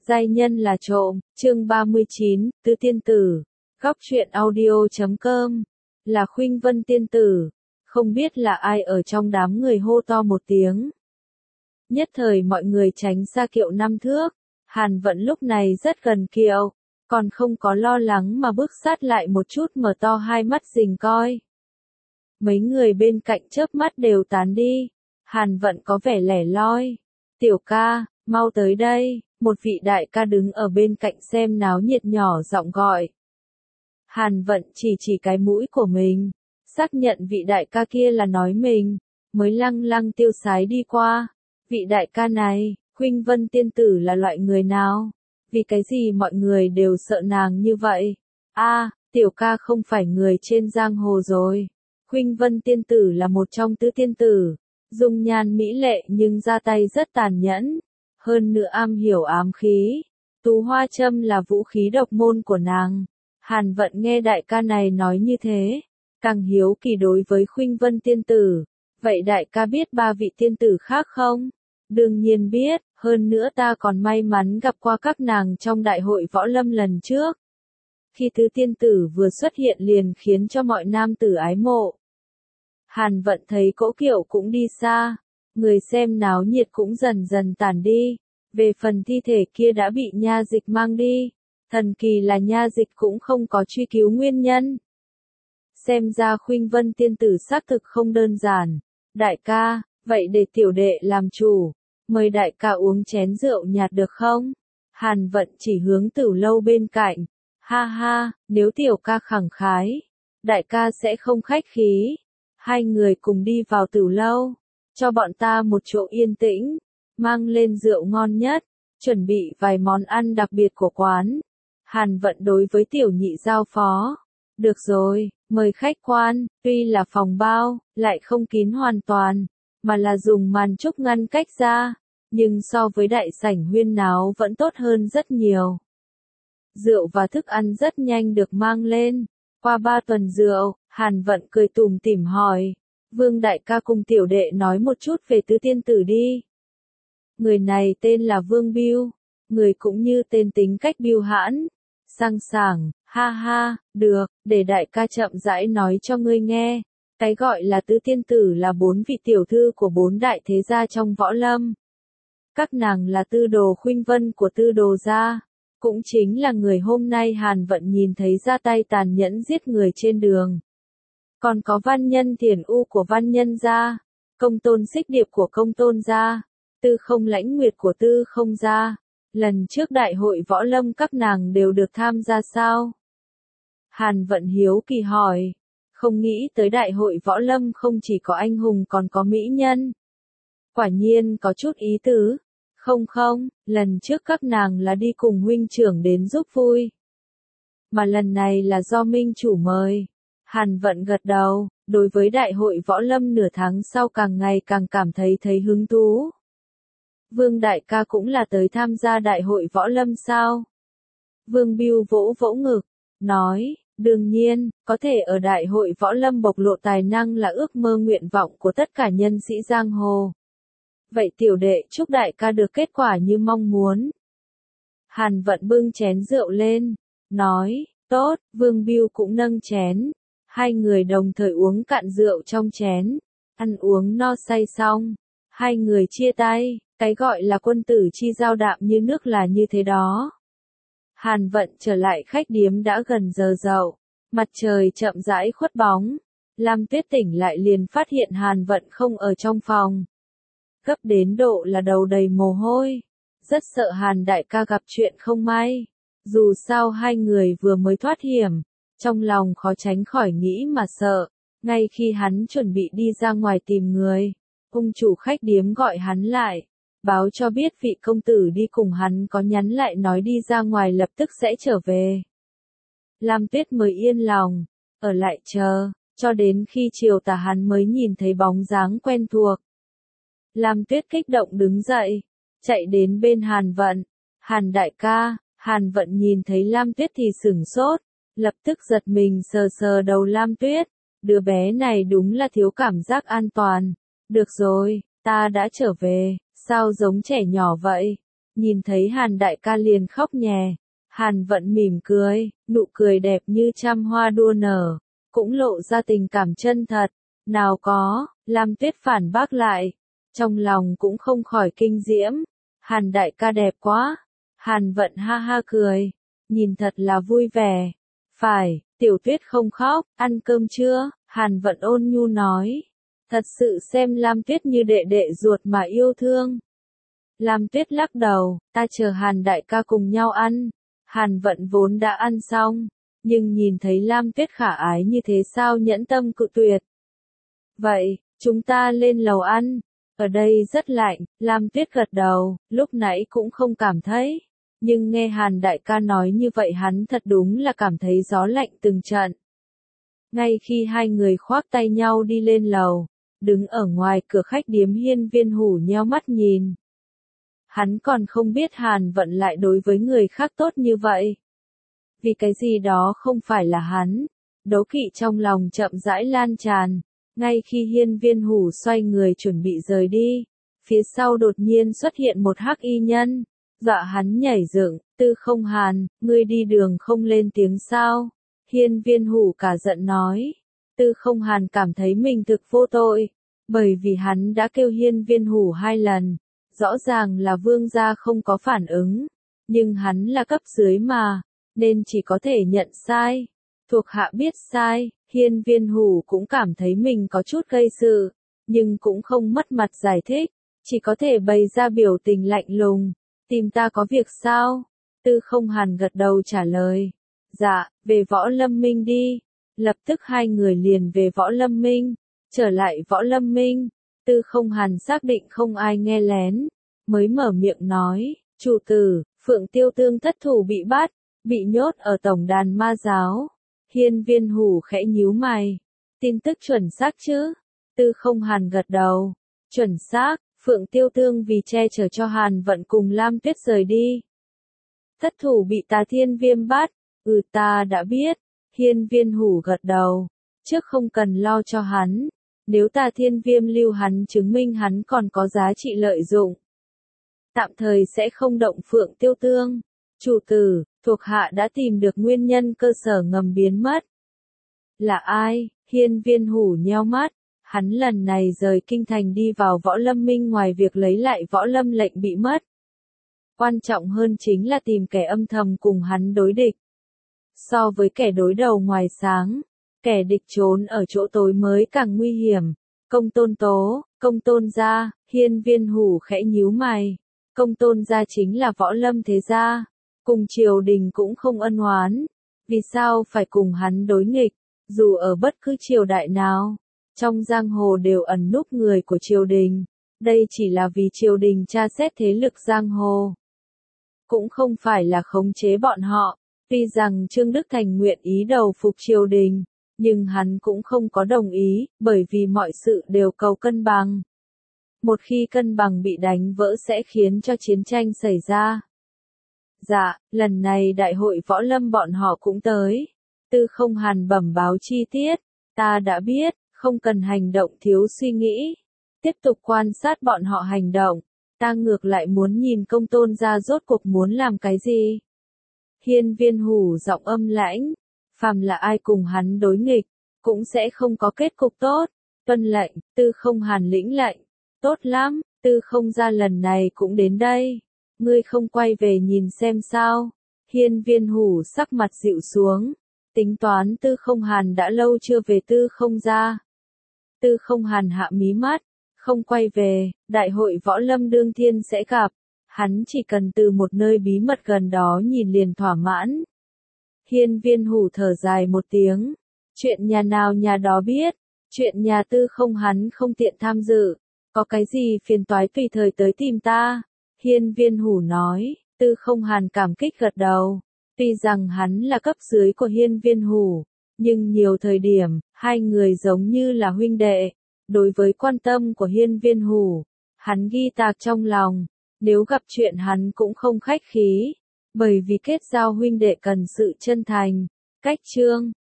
Giai nhân là trộm, chương 39, Tứ Tiên Tử, góc truyện audio.com, là Khuynh Vân Tiên Tử, không biết là ai ở trong đám người hô to một tiếng. Nhất thời mọi người tránh xa Kiệu năm thước, Hàn Vận lúc này rất gần Kiệu, còn không có lo lắng mà bước sát lại một chút mở to hai mắt rình coi. Mấy người bên cạnh chớp mắt đều tán đi, Hàn Vận có vẻ lẻ loi. Tiểu ca, mau tới đây, một vị đại ca đứng ở bên cạnh xem náo nhiệt nhỏ giọng gọi. Hàn Vận chỉ cái mũi của mình, xác nhận vị đại ca kia là nói mình, mới lăng lăng tiêu sái đi qua. Vị đại ca này, Khuynh Vân Tiên Tử là loại người nào? Vì cái gì mọi người đều sợ nàng như vậy? Tiểu ca không phải người trên giang hồ rồi. Khuynh Vân Tiên Tử là một trong tứ tiên tử, dung nhan mỹ lệ nhưng ra tay rất tàn nhẫn, hơn nữa am hiểu ám khí. Tú hoa châm là vũ khí độc môn của nàng. Hàn Vận nghe đại ca này nói như thế, càng hiếu kỳ đối với Khuynh Vân Tiên Tử. Vậy đại ca biết ba vị tiên tử khác không? Đương nhiên biết, hơn nữa ta còn may mắn gặp qua các nàng trong đại hội võ lâm lần trước. Khi tứ tiên tử vừa xuất hiện liền khiến cho mọi nam tử ái mộ. Hàn Vận thấy cỗ kiệu cũng đi xa, người xem náo nhiệt cũng dần dần tản đi. Về phần thi thể kia đã bị nha dịch mang đi, thần kỳ là nha dịch cũng không có truy cứu nguyên nhân. Xem ra Khuynh Vân Tiên Tử xác thực không đơn giản. Đại ca, vậy để tiểu đệ làm chủ, mời đại ca uống chén rượu nhạt được không? Hàn Vận chỉ hướng Tửu lâu bên cạnh. Ha ha, nếu tiểu ca khẳng khái, đại ca sẽ không khách khí. Hai người cùng đi vào Tửu lâu, cho bọn ta một chỗ yên tĩnh, mang lên rượu ngon nhất, chuẩn bị vài món ăn đặc biệt của quán. Hàn Vận đối với tiểu nhị giao phó. Được rồi, mời khách quan, tuy là phòng bao, lại không kín hoàn toàn, mà là dùng màn trúc ngăn cách ra, nhưng so với đại sảnh huyên náo vẫn tốt hơn rất nhiều. Rượu và thức ăn rất nhanh được mang lên. Qua 3 tuần rượu, Hàn Vận cười tủm tỉm hỏi, Vương đại ca cùng tiểu đệ nói một chút về tứ tiên tử đi. Người này tên là Vương Bưu, người cũng như tên tính cách biêu hãn, sang sảng. Ha ha, được, để đại ca chậm rãi nói cho ngươi nghe. Cái gọi là tứ tiên tử là 4 vị tiểu thư của 4 đại thế gia trong võ lâm. Các nàng là tư đồ Khuynh Vân của tư đồ gia, cũng chính là người hôm nay Hàn Vận nhìn thấy ra tay tàn nhẫn giết người trên đường. Còn có Văn Nhân Thiền U của Văn Nhân gia, Công Tôn Xích Điệp của Công Tôn gia, Tư Không Lãnh Nguyệt của Tư Không gia. Lần trước đại hội võ lâm các nàng đều được tham gia sao? Hàn Vận hiếu kỳ hỏi, không nghĩ tới đại hội võ lâm không chỉ có anh hùng còn có mỹ nhân. Quả nhiên có chút ý tứ. Không, lần trước các nàng là đi cùng huynh trưởng đến giúp vui. Mà lần này là do minh chủ mời. Hàn Vận gật đầu, đối với đại hội võ lâm nửa tháng sau càng ngày càng cảm thấy hứng thú. Vương đại ca cũng là tới tham gia đại hội võ lâm sao? Vương Bưu vỗ vỗ ngực, nói, đương nhiên, có thể ở đại hội võ lâm bộc lộ tài năng là ước mơ nguyện vọng của tất cả nhân sĩ giang hồ. Vậy tiểu đệ chúc đại ca được kết quả như mong muốn. Hàn Vận bưng chén rượu lên, nói, tốt, Vương Bưu cũng nâng chén. Hai người đồng thời uống cạn rượu trong chén, ăn uống no say xong, hai người chia tay, cái gọi là quân tử chi giao đạm như nước là như thế đó. Hàn Vận trở lại khách điếm đã gần giờ dậu, mặt trời chậm rãi khuất bóng. Lam Tuyết tỉnh lại liền phát hiện Hàn Vận không ở trong phòng. Gấp đến độ là đầu đầy mồ hôi, rất sợ Hàn đại ca gặp chuyện không may. Dù sao hai người vừa mới thoát hiểm, trong lòng khó tránh khỏi nghĩ mà sợ. Ngay khi hắn chuẩn bị đi ra ngoài tìm người, ông chủ khách điếm gọi hắn lại, báo cho biết vị công tử đi cùng hắn có nhắn lại nói đi ra ngoài lập tức sẽ trở về. Lam Tuyết mới yên lòng, ở lại chờ, cho đến khi chiều tà hắn mới nhìn thấy bóng dáng quen thuộc. Lam Tuyết kích động đứng dậy, chạy đến bên Hàn Vận. Hàn đại ca. Hàn Vận nhìn thấy Lam Tuyết thì sửng sốt, lập tức giật mình sờ đầu Lam Tuyết. Đứa bé này đúng là thiếu cảm giác an toàn. Được rồi, ta đã trở về, sao giống trẻ nhỏ vậy? nhìn thấy Hàn đại ca liền khóc nhè. Hàn Vận mỉm cười, nụ cười đẹp như trăm hoa đua nở, cũng lộ ra tình cảm chân thật. Nào có, Lam Tuyết phản bác lại, trong lòng cũng không khỏi kinh diễm. Hàn đại ca đẹp quá. Hàn Vận ha ha cười, nhìn thật là vui vẻ. Phải, Tiểu Tuyết không khóc, ăn cơm chưa? Hàn Vận ôn nhu nói. Thật sự xem Lam Tuyết như đệ đệ ruột mà yêu thương. Lam Tuyết lắc đầu, ta chờ Hàn đại ca cùng nhau ăn. Hàn Vận vốn đã ăn xong, nhưng nhìn thấy Lam Tuyết khả ái như thế sao nhẫn tâm cự tuyệt. Vậy, chúng ta lên lầu ăn. Ở đây rất lạnh, Lam Tuyết gật đầu, lúc nãy cũng không cảm thấy. Nhưng nghe Hàn đại ca nói như vậy hắn thật đúng là cảm thấy gió lạnh từng trận. Ngay khi hai người khoác tay nhau đi lên lầu, đứng ở ngoài cửa khách điếm Hiên Viên Hủ nheo mắt nhìn. Hắn còn không biết Hàn Vận lại đối với người khác tốt như vậy. Vì cái gì đó không phải là hắn. Đố kỵ trong lòng chậm rãi lan tràn. Ngay khi Hiên Viên Hủ xoay người chuẩn bị rời đi, phía sau đột nhiên xuất hiện một hắc y nhân. Dọa hắn nhảy dựng, Tư Không Hàn, ngươi đi đường không lên tiếng sao? Hiên Viên Hủ cả giận nói. Tư Không Hàn cảm thấy mình thực vô tội, bởi vì hắn đã kêu Hiên Viên Hủ 2 lần. Rõ ràng là vương gia không có phản ứng, nhưng hắn là cấp dưới mà, nên chỉ có thể nhận sai. Thuộc hạ biết sai, Hiên Viên Hủ cũng cảm thấy mình có chút gây sự, nhưng cũng không mất mặt giải thích, chỉ có thể bày ra biểu tình lạnh lùng. Tìm ta có việc sao? Tư Không Hàn gật đầu trả lời. Dạ, về Võ Lâm Minh đi. Lập tức hai người liền về Võ Lâm Minh. Trở lại Võ Lâm Minh, Tư Không Hàn xác định không ai nghe lén, mới mở miệng nói, chủ tử, Phượng Tiêu Tương thất thủ bị bắt, bị nhốt ở tổng đàn ma giáo. Hiên Viên Hủ khẽ nhíu mày, tin tức chuẩn xác chứ? Tư Không Hàn gật đầu, chuẩn xác, Phượng Tiêu Tương vì che chở cho Hàn Vận cùng Lam Tuyết rời đi. Thất thủ bị Tà Thiên Viêm bắt, ta đã biết. Hiên Viên Hủ gật đầu, trước không cần lo cho hắn. Nếu Tà Thiên Viêm lưu hắn chứng minh hắn còn có giá trị lợi dụng. Tạm thời sẽ không động Phượng Tiêu Tương. Chủ tử, thuộc hạ đã tìm được nguyên nhân cơ sở ngầm biến mất. Là ai? Hiên Viên Hủ nheo mắt. Hắn lần này rời kinh thành đi vào Võ Lâm Minh ngoài việc lấy lại Võ Lâm lệnh bị mất. Quan trọng hơn chính là tìm kẻ âm thầm cùng hắn đối địch. So với kẻ đối đầu ngoài sáng, kẻ địch trốn ở chỗ tối mới càng nguy hiểm. Công Tôn Tố, Công Tôn gia, Hiên Viên Hủ khẽ nhíu mày. Công Tôn gia chính là Võ Lâm thế gia, cùng triều đình cũng không ân oán. Vì sao phải cùng hắn đối nghịch? Dù ở bất cứ triều đại nào, trong giang hồ đều ẩn núp người của triều đình. Đây chỉ là vì triều đình tra xét thế lực giang hồ, cũng không phải là khống chế bọn họ. Tuy rằng Trương Đức Thành nguyện ý đầu phục triều đình, nhưng hắn cũng không có đồng ý, bởi vì mọi sự đều cầu cân bằng. Một khi cân bằng bị đánh vỡ sẽ khiến cho chiến tranh xảy ra. Dạ, lần này đại hội Võ Lâm bọn họ cũng tới. Tư Không Hàn bẩm báo chi tiết. Ta đã biết, không cần hành động thiếu suy nghĩ. Tiếp tục quan sát bọn họ hành động. Ta ngược lại muốn nhìn Công Tôn gia rốt cuộc muốn làm cái gì. Hiên Viên Hủ giọng âm lãnh. Phàm là ai cùng hắn đối nghịch, cũng sẽ không có kết cục tốt. Tuân lệnh, Tư Không Hàn lĩnh lệnh. Tốt lắm, Tư Không gia lần này cũng đến đây. Ngươi không quay về nhìn xem sao? Hiên Viên Hủ sắc mặt dịu xuống. Tính toán Tư Không Hàn đã lâu chưa về Tư Không gia. Tư Không Hàn hạ mí mắt. Không quay về, đại hội Võ Lâm đương thiên sẽ gặp. Hắn chỉ cần từ một nơi bí mật gần đó nhìn liền thỏa mãn. Hiên Viên Hủ thở dài một tiếng. Chuyện nhà nào nhà đó biết. Chuyện nhà Tư Không hắn không tiện tham dự. Có cái gì phiền toái tùy thời tới tìm ta. Hiên Viên Hủ nói. Tư Không Hàn cảm kích gật đầu. Tuy rằng hắn là cấp dưới của Hiên Viên Hủ, nhưng nhiều thời điểm, hai người giống như là huynh đệ. Đối với quan tâm của Hiên Viên Hủ, hắn ghi tạc trong lòng. Nếu gặp chuyện hắn cũng không khách khí, bởi vì kết giao huynh đệ cần sự chân thành. Cách chương